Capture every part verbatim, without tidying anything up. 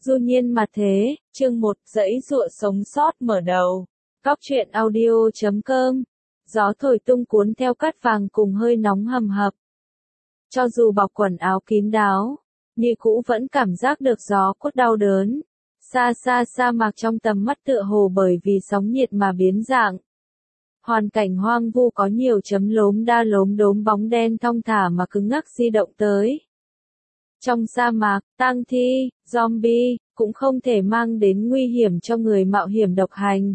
Du nhiên mà thế, chương một, dãy dụa sống sót mở đầu. Góc truyện audio chấm com. Gió thổi tung cuốn theo cát vàng cùng hơi nóng hầm hập. Cho dù bọc quần áo kín đáo, như cũ vẫn cảm giác được gió cốt đau đớn. Xa xa sa mạc trong tầm mắt tựa hồ bởi vì sóng nhiệt mà biến dạng. Hoàn cảnh hoang vu có nhiều chấm lốm đa lốm đốm bóng đen thong thả mà cứng ngắc di động tới. Trong sa mạc, tang thi, zombie, cũng không thể mang đến nguy hiểm cho người mạo hiểm độc hành.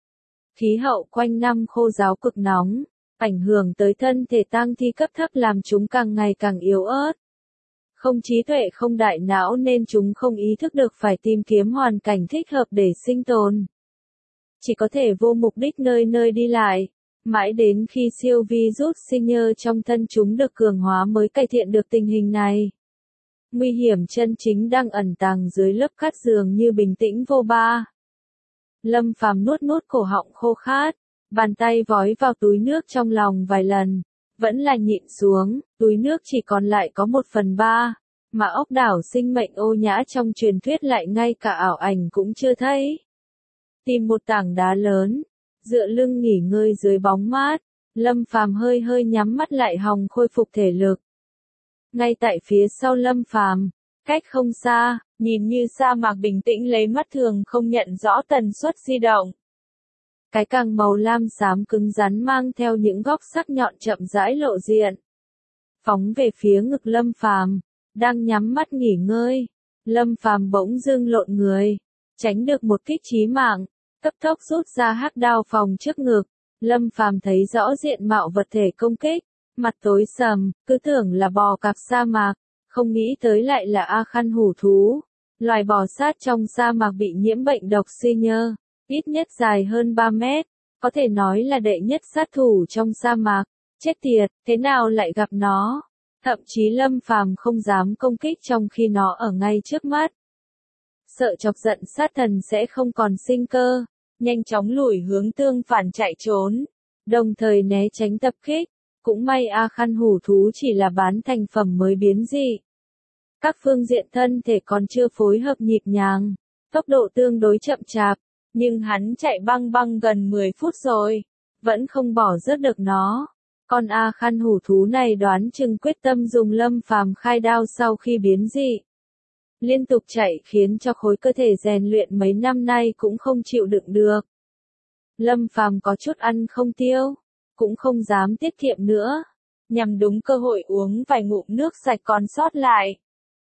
Khí hậu quanh năm khô ráo cực nóng, ảnh hưởng tới thân thể tang thi cấp thấp làm chúng càng ngày càng yếu ớt. Không trí tuệ không đại não nên chúng không ý thức được phải tìm kiếm hoàn cảnh thích hợp để sinh tồn. Chỉ có thể vô mục đích nơi nơi đi lại, mãi đến khi siêu virus sinh nhơ trong thân chúng được cường hóa mới cải thiện được tình hình này. Nguy hiểm chân chính đang ẩn tàng dưới lớp cát dường như bình tĩnh vô ba. Lâm Phàm nuốt nuốt cổ họng khô khát, bàn tay vói vào túi nước trong lòng vài lần, vẫn là nhịn xuống, túi nước chỉ còn lại có một phần ba, mà ốc đảo sinh mệnh ô nhã trong truyền thuyết lại ngay cả ảo ảnh cũng chưa thấy. Tìm một tảng đá lớn, dựa lưng nghỉ ngơi dưới bóng mát, Lâm Phàm hơi hơi nhắm mắt lại hòng khôi phục thể lực. Ngay tại phía sau Lâm Phàm, cách không xa, nhìn như sa mạc bình tĩnh lấy mắt thường không nhận rõ tần suất di động. Cái càng màu lam xám cứng rắn mang theo những góc sắc nhọn chậm rãi lộ diện. Phóng về phía ngực Lâm Phàm, đang nhắm mắt nghỉ ngơi. Lâm Phàm bỗng dưng lộn người, tránh được một kích chí mạng, cấp tốc rút ra hắc đao phòng trước ngực. Lâm Phàm thấy rõ diện mạo vật thể công kích. Mặt tối sầm, cứ tưởng là bò cạp sa mạc, không nghĩ tới lại là A Khăn hủ thú. Loài bò sát trong sa mạc bị nhiễm bệnh độc xi nhơ, ít nhất dài hơn ba mét, có thể nói là đệ nhất sát thủ trong sa mạc. Chết tiệt, thế nào lại gặp nó? Thậm chí Lâm Phàm không dám công kích trong khi nó ở ngay trước mắt. Sợ chọc giận sát thần sẽ không còn sinh cơ, nhanh chóng lùi hướng tương phản chạy trốn, đồng thời né tránh tập kích. Cũng may A Khăn hủ thú chỉ là bán thành phẩm mới biến dị. Các phương diện thân thể còn chưa phối hợp nhịp nhàng, tốc độ tương đối chậm chạp, nhưng hắn chạy băng băng gần mười phút rồi, vẫn không bỏ rớt được nó. Con A Khăn hủ thú này đoán chừng quyết tâm dùng Lâm Phàm khai đao sau khi biến dị. Liên tục chạy khiến cho khối cơ thể rèn luyện mấy năm nay cũng không chịu đựng được. Lâm Phàm có chút ăn không tiêu, cũng không dám tiết kiệm nữa, nhằm đúng cơ hội uống vài ngụm nước sạch còn sót lại.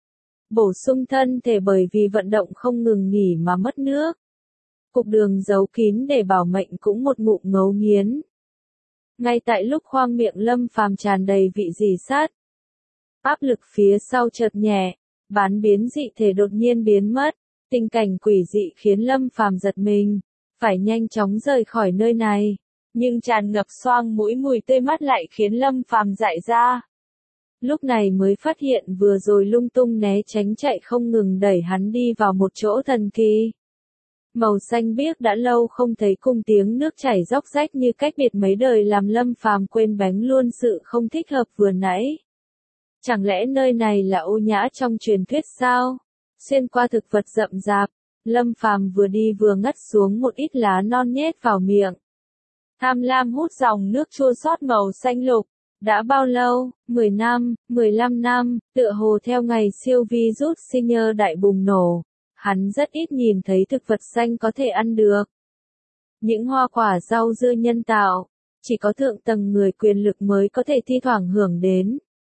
Bổ sung thân thể bởi vì vận động không ngừng nghỉ mà mất nước. Cục đường giấu kín để bảo mệnh cũng một ngụm ngấu nghiến. Ngay tại lúc khoang miệng Lâm Phàm tràn đầy vị rỉ sắt, áp lực phía sau chợt nhẹ, bán biến dị thể đột nhiên biến mất, tình cảnh quỷ dị khiến Lâm Phàm giật mình, phải nhanh chóng rời khỏi nơi này. Nhưng tràn ngập xoang mũi mùi tươi mát lại khiến Lâm Phàm dại ra. Lúc này mới phát hiện vừa rồi lung tung né tránh chạy không ngừng đẩy hắn đi vào một chỗ thần kỳ. Màu xanh biếc đã lâu không thấy cùng tiếng nước chảy róc rách như cách biệt mấy đời làm Lâm Phàm quên bánh luôn sự không thích hợp vừa nãy. Chẳng lẽ nơi này là ô nhã trong truyền thuyết sao? Xuyên qua thực vật rậm rạp, Lâm Phàm vừa đi vừa ngắt xuống một ít lá non nhét vào miệng. Tham lam hút dòng nước chua xót màu xanh lục. Đã bao lâu? mười năm, mười lăm năm, tựa hồ theo ngày siêu virus sinh nhơ đại bùng nổ. Hắn rất ít nhìn thấy thực vật xanh có thể ăn được. Những hoa quả rau dưa nhân tạo, chỉ có thượng tầng người quyền lực mới có thể thi thoảng hưởng đến.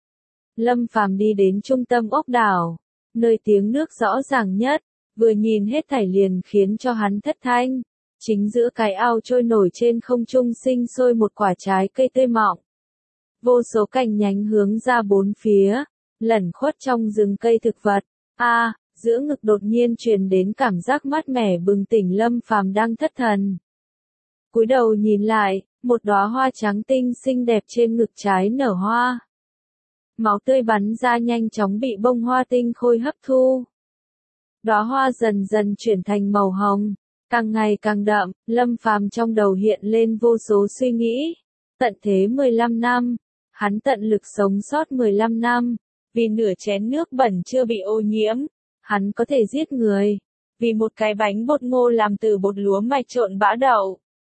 Lâm Phàm đi đến trung tâm ốc đảo, nơi tiếng nước rõ ràng nhất, vừa nhìn hết thảy liền khiến cho hắn thất thanh. Chính giữa cái ao trôi nổi trên không trung sinh sôi một quả trái cây tươi mọng. Vô số cành nhánh hướng ra bốn phía, lẩn khuất trong rừng cây thực vật. A, à, giữa ngực đột nhiên truyền đến cảm giác mát mẻ bừng tỉnh Lâm Phàm đang thất thần. Cúi đầu nhìn lại, một đóa hoa trắng tinh xinh đẹp trên ngực trái nở hoa. Máu tươi bắn ra nhanh chóng bị bông hoa tinh khôi hấp thu. Đóa hoa dần dần chuyển thành màu hồng. Càng ngày càng đậm, Lâm Phàm trong đầu hiện lên vô số suy nghĩ. Tận thế mười lăm năm, hắn tận lực sống sót mười lăm năm, vì nửa chén nước bẩn chưa bị ô nhiễm, Hắn có thể giết người, vì một cái bánh bột ngô làm từ bột lúa mạch trộn bã đậu.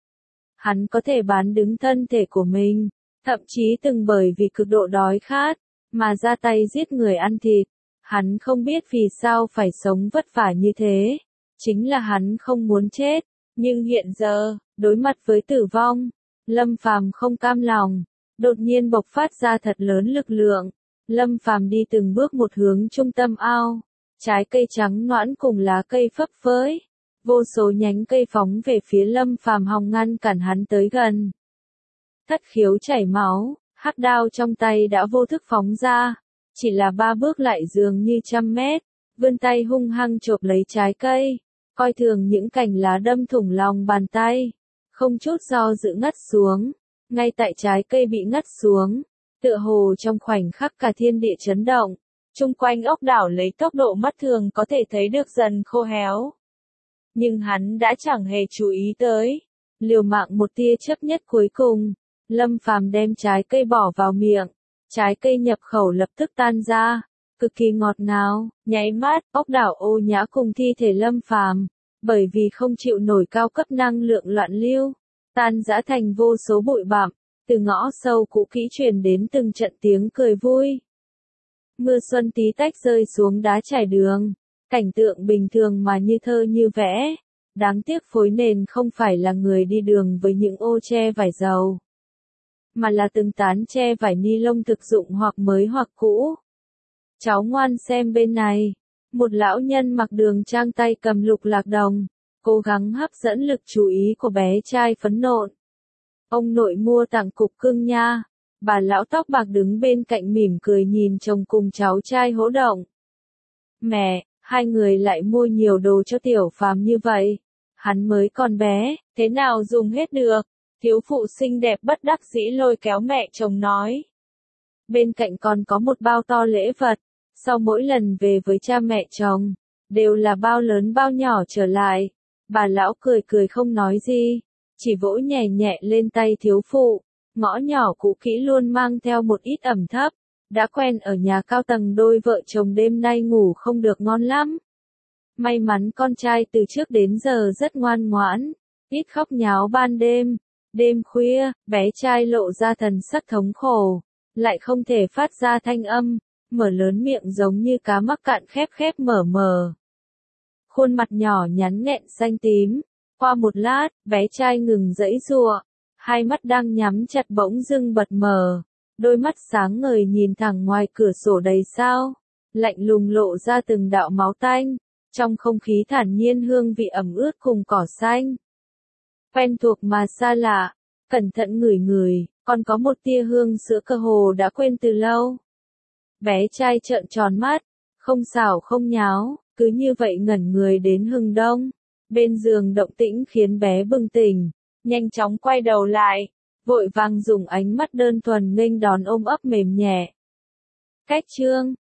Hắn có thể bán đứng thân thể của mình, thậm chí từng bởi vì cực độ đói khát, mà ra tay giết người ăn thịt. Hắn không biết vì sao phải sống vất vả như thế, chính là hắn không muốn chết, nhưng hiện giờ, đối mặt với tử vong, Lâm Phàm không cam lòng, đột nhiên bộc phát ra thật lớn lực lượng. Lâm Phàm đi từng bước một hướng trung tâm ao, trái cây trắng nõn cùng lá cây phấp phới, vô số nhánh cây phóng về phía Lâm Phàm hòng ngăn cản hắn tới gần. Thất khiếu chảy máu, hắc đao trong tay đã vô thức phóng ra, chỉ là ba bước lại dường như trăm mét, vươn tay hung hăng chộp lấy trái cây, coi thường những cành lá đâm thủng lòng bàn tay, không chút do dự ngất xuống, ngay tại trái cây bị ngất xuống, tựa hồ trong khoảnh khắc cả thiên địa chấn động, chung quanh ốc đảo lấy tốc độ mắt thường có thể thấy được dần khô héo. Nhưng hắn đã chẳng hề chú ý tới, liều mạng một tia chấp nhất cuối cùng, Lâm Phàm đem trái cây bỏ vào miệng, trái cây nhập khẩu lập tức tan ra, cực kỳ ngọt ngào, nháy mắt, ốc đảo ô nhã cùng thi thể Lâm Phàm, bởi vì không chịu nổi cao cấp năng lượng loạn lưu, tan rã thành vô số bụi bặm, từ ngõ sâu cũ kỹ truyền đến từng trận tiếng cười vui. Mưa xuân tí tách rơi xuống đá trải đường, cảnh tượng bình thường mà như thơ như vẽ, đáng tiếc phối nền không phải là người đi đường với những ô che vải dầu, mà là từng tán che vải ni lông thực dụng hoặc mới hoặc cũ. Cháu ngoan xem bên này, một lão nhân mặc đường trang tay cầm lục lạc đồng, cố gắng hấp dẫn lực chú ý của bé trai phấn nộn. Ông nội mua tặng cục cưng nha, bà lão tóc bạc đứng bên cạnh mỉm cười nhìn chồng cùng cháu trai hỗ động. Mẹ, hai người lại mua nhiều đồ cho Tiểu Phàm như vậy, hắn mới còn bé, thế nào dùng hết được? Thiếu phụ xinh đẹp bất đắc dĩ lôi kéo mẹ chồng nói. Bên cạnh còn có một bao to lễ vật, sau mỗi lần về với cha mẹ chồng, đều là bao lớn bao nhỏ trở lại. Bà lão cười cười không nói gì, chỉ vỗ nhẹ nhẹ lên tay thiếu phụ, ngõ nhỏ cũ kỹ luôn mang theo một ít ẩm thấp, đã quen ở nhà cao tầng đôi vợ chồng đêm nay ngủ không được ngon lắm. May mắn con trai từ trước đến giờ rất ngoan ngoãn, ít khóc nháo ban đêm. Đêm khuya, bé trai lộ ra thần sắc thống khổ, lại không thể phát ra thanh âm, mở lớn miệng giống như cá mắc cạn khép khép mở mở. Khuôn mặt nhỏ nhắn nghẹn xanh tím, qua một lát, bé trai ngừng giãy giụa, hai mắt đang nhắm chặt bỗng dưng bật mở, đôi mắt sáng ngời nhìn thẳng ngoài cửa sổ đầy sao, lạnh lùng lộ ra từng đạo máu tanh, trong không khí thản nhiên hương vị ẩm ướt cùng cỏ xanh. Quen thuộc mà xa lạ, cẩn thận ngửi ngửi, còn có một tia hương sữa cơ hồ đã quên từ lâu. Bé trai trợn tròn mắt, không xảo không nháo, cứ như vậy ngẩn người đến hừng đông. Bên giường động tĩnh khiến bé bừng tỉnh, nhanh chóng quay đầu lại, vội vàng dùng ánh mắt đơn thuần nghênh đón ôm ấp mềm nhẹ. Cách chương